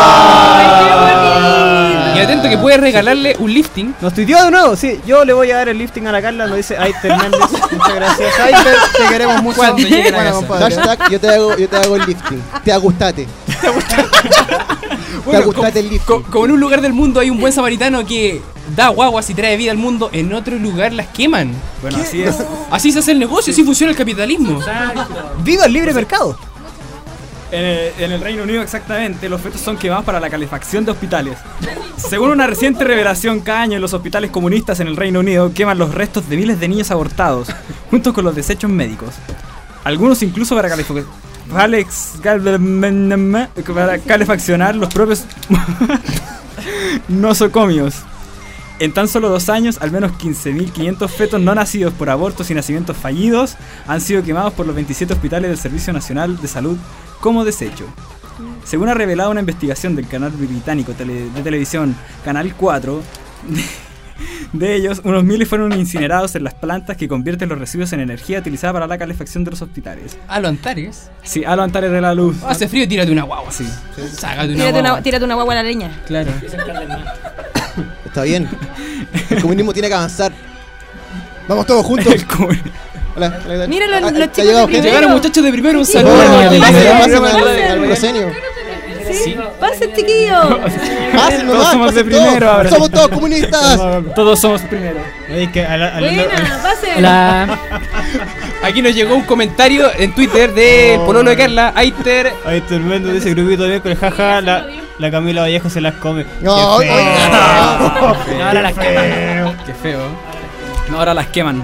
Ah. Y atento que puedes regalarle un lifting. Nos tuiteó de nuevo, sí, yo le voy a dar el lifting a la Carla, nos dice Aiter Méndez, muchas gracias Aiter, te queremos mucho. Cuando llegue a la Bueno, casa. compadre. Hashtag yo te hago, yo te hago el lifting. Te agustate. Te Bueno, agustate el lifting. Co- como en un lugar del mundo hay un buen samaritano que da guaguas y trae vida al mundo, en otro lugar las queman. Bueno, así es. Así se hace el negocio, así funciona el capitalismo. ¡Viva el libre mercado! En el, en el Reino Unido, exactamente, los fetos son quemados para la calefacción de hospitales. Según una reciente revelación, cada año en los hospitales comunistas en el Reino Unido queman los restos de miles de niños abortados, junto con los desechos médicos. Algunos incluso para calefaccionar. Para calefaccionar los propios nosocomios. En tan solo dos años, al menos quince mil quinientos fetos no nacidos por abortos y nacimientos fallidos han sido quemados por los veintisiete hospitales del Servicio Nacional de Salud como desecho. Según ha revelado una investigación del canal británico tele- de televisión Canal cuatro, de, de ellos, unos miles fueron incinerados en las plantas que convierten los residuos en energía utilizada para la calefacción de los hospitales. A lo Antares. Sí, a los Antares de la luz. Hace frío, tírate una guagua. Sí. Sácate una Tírate guagua. una, tírate una guagua a la leña. Claro. Está bien. El comunismo tiene que avanzar. Vamos todos juntos. El comun- Hola, hola, Mira hola. los- Ah, los ha chicos llegado de gente. Llegaron muchachos de primero, un Sí. saludo. Hola, Pasen, Hola. pasen Hola. al- al proscenio. Sí. Pasen, chiquillos. Pasen Todos nomás, somos de pasen todos. primero ahora. Somos todos comunistas. Todos somos primero. Oye, que a la- a la- Buena, pasen. Hola. Aquí nos llegó un comentario en Twitter de Pololo de Carla, Aiter. Ahí tremendo dice grupito de miércoles, jaja, la, la Camila Vallejo se las come. No, Qué feo. oiga. Y ahora las queman. Qué feo. No, ahora las queman.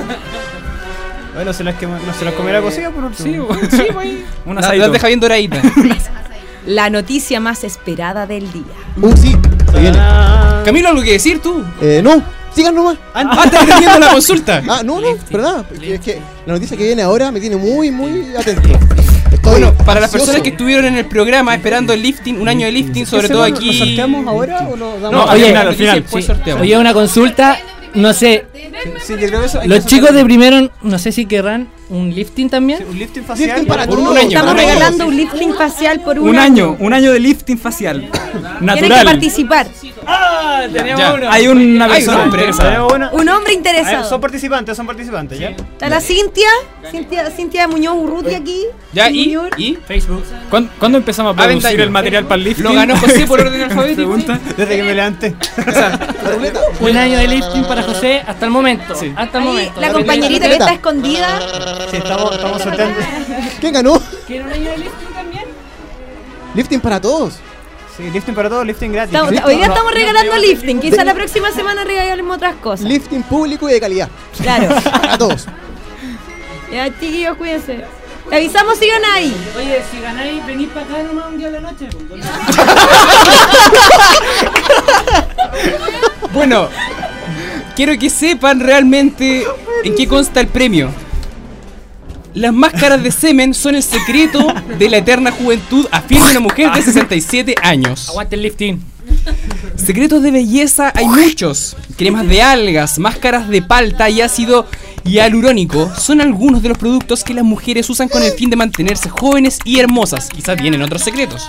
Bueno, se las quema, no se las comerá cocida por último. Sí, sí, güey. Un Las asadito. las deja bien doraditas. La noticia más esperada del día. Uh, sí, se viene. Ah, Camilo, ¿algo que decir tú? Eh, no, sigan nomás. Ah, estás atendiendo la consulta. Ah, no, no, pero nada. porque Es que la noticia que viene ahora me tiene muy, muy atento. Estoy Bueno, para las ansioso. personas que estuvieron en el programa esperando el lifting, un año de lifting, sobre ¿qué todo hacemos? aquí. ¿Lo sorteamos ahora o lo damos? No, al Oye, final, al final. Después Sí. sorteamos. Oye, una consulta. No sé, Sí, yo creo que eso hay los que chicos de sortear. primero, no sé si querrán un lifting también. Un lifting facial Lifting para Por todos. un año, Estamos por un año. regalando un lifting facial por un, Un año, un año de lifting facial. Tienen que Natural. participar. Ah, tenemos Ya. uno. Hay una Hay persona un hombre. interesada. ¿Tenemos una? Un hombre Ah, interesado. son participantes, son participantes, ¿ya? Está la Cintia, Cintia, Cintia Muñoz Urruti aquí. Ya, y, Junior. y Facebook. ¿Cuándo, cuándo empezamos a Ah, producir ventaño. el material para el lifting? Lo ganó José por orden alfabético. Pregunta. Desde que me levanté. La ruleta. Un año de lifting para José hasta el momento. Sí. Hasta el Ahí, momento. la compañerita que está escondida. Sí, estamos, estamos sorteando. ¿Quién ganó? ¿Quiere un año de lifting también? Lifting para todos. Sí, lifting para todos, lifting gratis. Estamos- hoy día estamos regalando lifting. Quizá la próxima semana regalemos otras cosas. Lifting público y de calidad. Claro. Para todos. Ya, chiquillos, cuídense. Te avisamos si ganáis. Oye, si ganáis, venís para acá nomás un día de la noche. Bueno, quiero que sepan realmente en qué consta el premio. Las máscaras de semen son el secreto de la eterna juventud, afirma una mujer de sesenta y siete años. Aguante el lifting. Secretos de belleza hay muchos. Cremas de algas, máscaras de palta y ácido hialurónico son algunos de los productos que las mujeres usan con el fin de mantenerse jóvenes y hermosas. Quizás tienen otros secretos.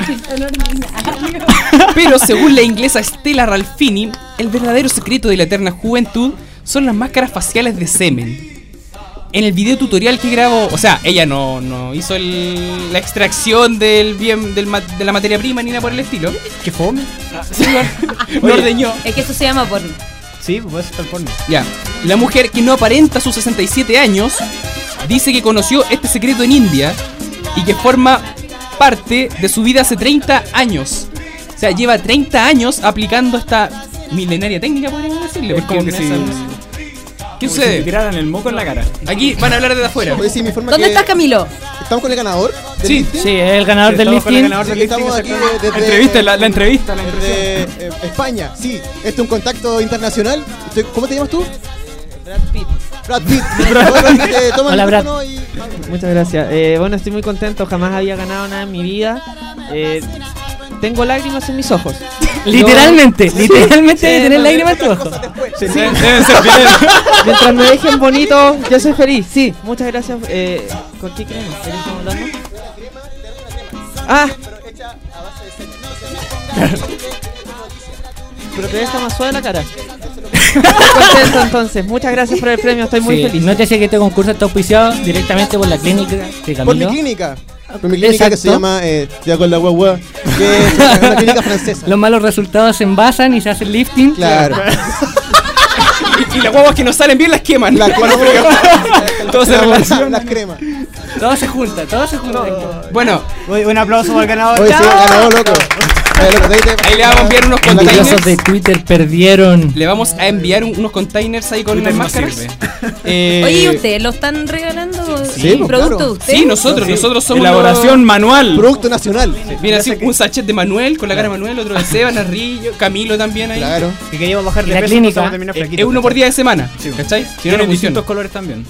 Pero según la inglesa Stella Ralphini, el verdadero secreto de la eterna juventud son las máscaras faciales de semen. En el video tutorial que grabó, o sea, ella no, no hizo el, la extracción del bien del ma- de la materia prima ni nada por el estilo. ¿Qué fome? Sí, no, no ordeñó. Es que eso se llama porno. Sí, pues está el porno. Ya. La mujer, que no aparenta sus sesenta y siete años, dice que conoció este secreto en India y que forma parte de su vida hace treinta años. O sea, lleva treinta años aplicando esta milenaria técnica, podríamos decirle. Es como que en si, esa- ¿Qué como si te sucede? tiraran el moco en la cara. Aquí van a hablar de afuera. Oye, sí, me informa ¿Dónde que estás, Camilo? ¿Estamos con el ganador? del Sí. lifting? Sí, es el ganador Sí, del estamos con el lifting. ganador del Sí, lifting, estamos aquí exactamente. desde, La entrevista, la, la entrevista, la impresión. desde eh, España, sí. Este es un contacto internacional. Estoy- ¿Cómo te llamas tú? Brad Pitt. Brad Pitt. Brad Pitt, eh, toma el Hola, Brad. micrófono y- Muchas gracias. Eh, bueno, estoy muy contento. Jamás había ganado nada en mi vida. Eh, tengo lágrimas en mis ojos. Literalmente, Yo- literalmente Sí, de tener no, lágrimas en tu otras ojo. cosas después. Sí, Deben deben ser fieles. Mientras me dejen bonito, yo soy feliz. Sí, muchas gracias. Eh, ¿Con qué crema? ¿De qué estamos hablando? Ah, pero te deja más suave la cara. Estoy contento entonces. Muchas gracias por el premio. Estoy muy Sí, feliz. no te sé que este concurso está auspiciado directamente por la clínica de Por mi Camilo. clínica. Por mi clínica que se Exacto. llama eh, Ya con la guagua, que es una, una clínica francesa. Los malos resultados se envasan y se hace el lifting. Claro. Y, y las guaguas que no salen bien las queman. La Cuando- todo se las, relaciona. las cremas. Todo se junta, todo se junta. Bueno, Oye, un aplauso para el ganador. Oye, sí, ¡Chao! ganador, loco. Oye, loco, ahí, te- ahí le vamos a enviar unos Los containers. curiosos de Twitter perdieron. Le vamos a enviar un- unos containers ahí con Twitter unas no máscaras. sirve. Eh, Oye, ¿y ustedes lo están regalando? Sí, pues, ¿Producto claro. de ustedes? Sí, nosotros, Sí. nosotros somos Elaboración los- manual. Producto nacional. Viene así un sachet de Manuel, con la cara de Manuel, otro de Seba, Narrillo, Camilo también ahí. Claro. Que queríamos bajar de La peso, clínica. empezamos a terminar Eh, flaquitos, es uno por día de semana, Sí. ¿cachai? Si no, no Tienen funciona. distintos colores también.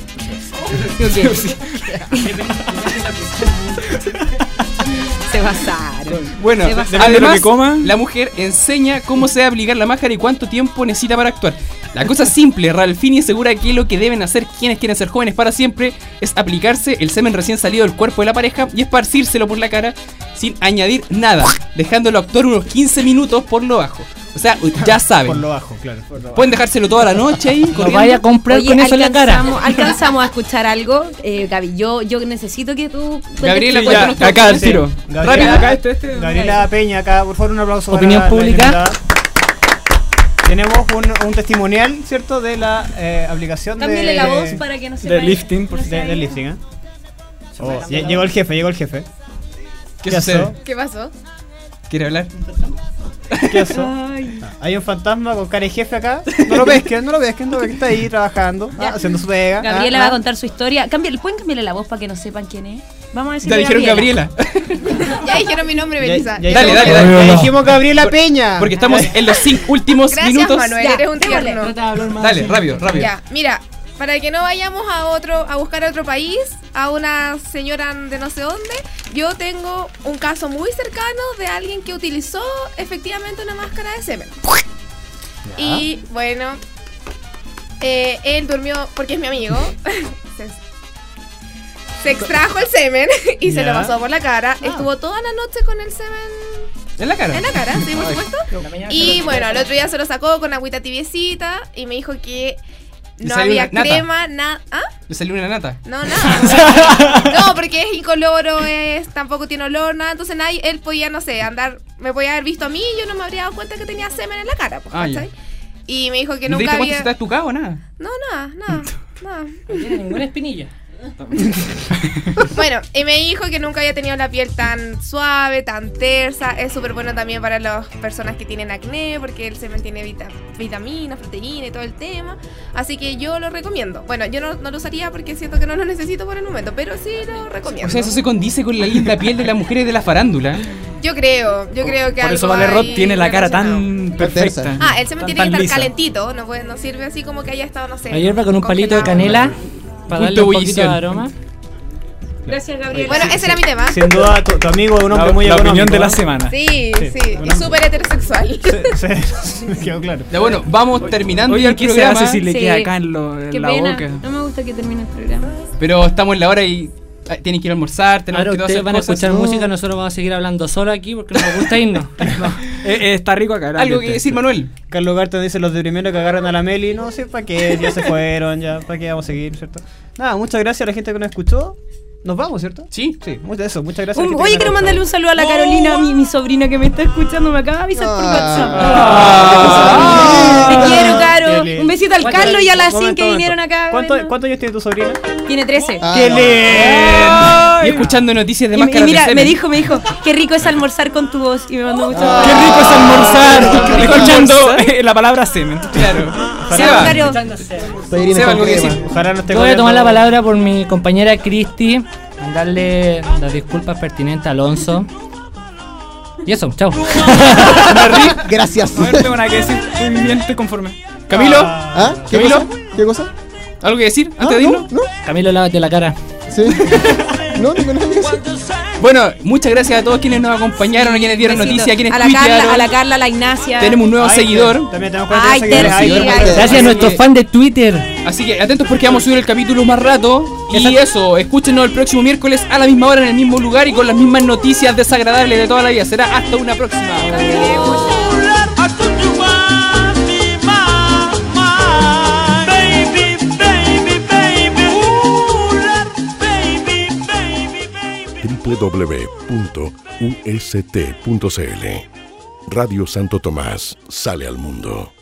Se basaron. Bueno, Se basa- Depende de lo además, que coma. la mujer enseña cómo se debe aplicar la máscara y cuánto tiempo necesita para actuar. La cosa es simple, Ralphini asegura que lo que deben hacer quienes quieren ser jóvenes para siempre es aplicarse el semen recién salido del cuerpo de la pareja y esparcírselo por la cara sin añadir nada, dejándolo actuar unos quince minutos por lo bajo. O sea, ya Por saben, lo bajo, claro. por lo bajo. pueden dejárselo toda la noche ahí, No corriendo. vaya a comprar Oye, con eso en la cara. alcanzamos, alcanzamos a escuchar algo. Eh, Gaby, yo, yo necesito que tú... Gabriela, Sí, cuéntanos ya, tu acá al opinión. tiro. Gabriela, Rápido. Acá este, este. Gabriela Peña, acá, por favor, un aplauso Opinión para la pública. invitada. Tenemos un, un testimonial, ¿cierto? De la eh, aplicación Cámbiale de, la voz para que no se de vaya. lifting, por no se de- vaya. del lifting, ¿eh? Oh, lle- llegó el jefe, llegó el jefe. ¿Qué ¿Qué sucede? pasó? ¿Qué pasó? ¿Quiere hablar? ¿Qué pasó? Ah, hay un fantasma con cara de jefe acá. No lo pesquen, no lo pesquen, no lo pesquen, está ahí trabajando, ah, haciendo su pega. Gabriela ah, va a ah. contar su historia. Cámbiale, ¿pueden cambiarle la voz para que no sepan quién es? Vamos a decir Ya dijeron Gabriela. Ya dijeron mi nombre, Ya- Belisa. ya Dale, dijimos- dale, dale. Ya No. dijimos Gabriela Peña. Porque estamos en los cinco últimos Gracias, minutos. Manuel, Ya, eres un démosle. tierno. Dale, rápido, rápido. Ya, mira, para que no vayamos a otro, a buscar a otro país, a una señora de no sé dónde, yo tengo un caso muy cercano de alguien que utilizó efectivamente una máscara de semen. Y bueno, eh, él durmió, porque es mi amigo, se, se extrajo el semen y se Ya. lo pasó por la cara. Estuvo toda la noche con el semen En la cara. en la cara, sí, por supuesto. Y bueno, al otro día se lo sacó con agüita tibiecita y me dijo que Le no salió había una nata. crema, nada. ¿Ah? Le salió una nata. No, nada. No, porque es incoloro, es, tampoco tiene olor, nada. Entonces nadie, él podía, no sé, andar, me podía haber visto a mí y yo no me habría dado cuenta que tenía semen en la cara, pues, Ah, ya. ¿cachai? Y me dijo que ¿No te nunca diste cuenta había... si estás estucado o nada? No, nada, nada, nada. No tiene ninguna espinilla. Bueno, y me dijo que nunca había tenido la piel tan suave, tan tersa. Es súper bueno también para las personas que tienen acné, porque el semen tiene vita- vitaminas, proteínas y todo el tema. Así que yo lo recomiendo. Bueno, yo no, no lo usaría porque siento que no lo necesito por el momento, pero sí lo recomiendo. O sea, eso se condice con la linda piel de las mujeres de la farándula. Yo creo, yo creo que Por eso algo Vale Rod hay tiene la cara relacionado. tan perfecta. Ah, el semen tan- tiene tan que estar lisa. calentito, no, puede, no sirve así como que haya estado, no sé. La hierba con un palito de congelado. canela para darle Punto un poquito de ebullición. aroma. Gracias, Gabriel. Bueno, ese era mi tema. Sin duda, tu, tu amigo es un hombre La, muy la económico. opinión de la ¿eh? semana. Sí, Sí, sí, un y hombre. súper heterosexual. Sí, sí, me quedó claro. Ya bueno, vamos terminando Oye, ya el ¿qué se programa. hace si le Sí. queda acá en, lo, en Qué la pena. boca? No me gusta que termine el programa. Pero estamos en la hora y ah, tienen que ir a almorzar, tenemos Ahora que todas ustedes hacer van a cosas. escuchar No. música, nosotros vamos a seguir hablando solo aquí porque no nos gusta irnos. Eh, eh, está rico acá. el Algo ambiente. que decir, Manuel. Carlos Garton dice los de primero que agarran a la Meli. No sé para qué, ya se fueron, ya para qué vamos a seguir, ¿cierto? Nada, muchas gracias a la gente que nos escuchó. Nos vamos, ¿cierto? Sí. Sí, muchas eso, muchas gracias. a la Un- gente oye, que quiero nos mandarle un escuchó. saludo a la Carolina, mi, mi sobrina que me está escuchando. Me acaba de avisar por WhatsApp. Ah. Te quiero, Qué Caro. lindo. Un besito al ¿Cuánto- Carlos y a las momento, cinco que momento. vinieron acá. ¿Cuánto- Bueno. ¿Cuántos años tiene tu sobrina? Tiene trece. Ah. ¡Qué lindo! Y escuchando noticias de Y, y máscaras de mira, semen. me dijo, me dijo, qué rico es almorzar con tu voz. Y me mandó mucho. ¡Qué rico es almorzar! Escuchando eh, la palabra semen. Claro. Seba, Seba, Caro. Pedirines Seba, con algo que crema. decir. Ojalá no esté Yo voy a tomar la comiendo- palabra por mi compañera Cristi, mandarle las disculpas pertinentes a Alonso. Y eso, chao. Gracias. No tengo nada que decir. Estoy bien, estoy conforme. Camilo, ¿Ah? ¿Qué ¿Camilo? cosa? ¿Qué cosa? ¿algo que decir Ah, antes de ¿no? irnos? ¿No? Camilo, lávate la cara. Sí. No, no, no, no, no. Bueno, muchas gracias a todos quienes nos acompañaron, a quienes dieron Besito. noticias, a quienes a la Carla, tuitearon. a la Carla, a la Ignacia. Tenemos un nuevo Ay, seguidor. También tenemos cuarenta Ay, seguidores. Ter, sí, Ay, ay, Gracias a Así nuestros que- fans de Twitter. Así que atentos porque vamos a subir el capítulo más rato. Y eso, escúchenos el próximo miércoles a la misma hora en el mismo lugar y con las mismas noticias desagradables de toda la vida. Será hasta una próxima. w w w punto u s t punto c l Radio Santo Tomás sale al mundo.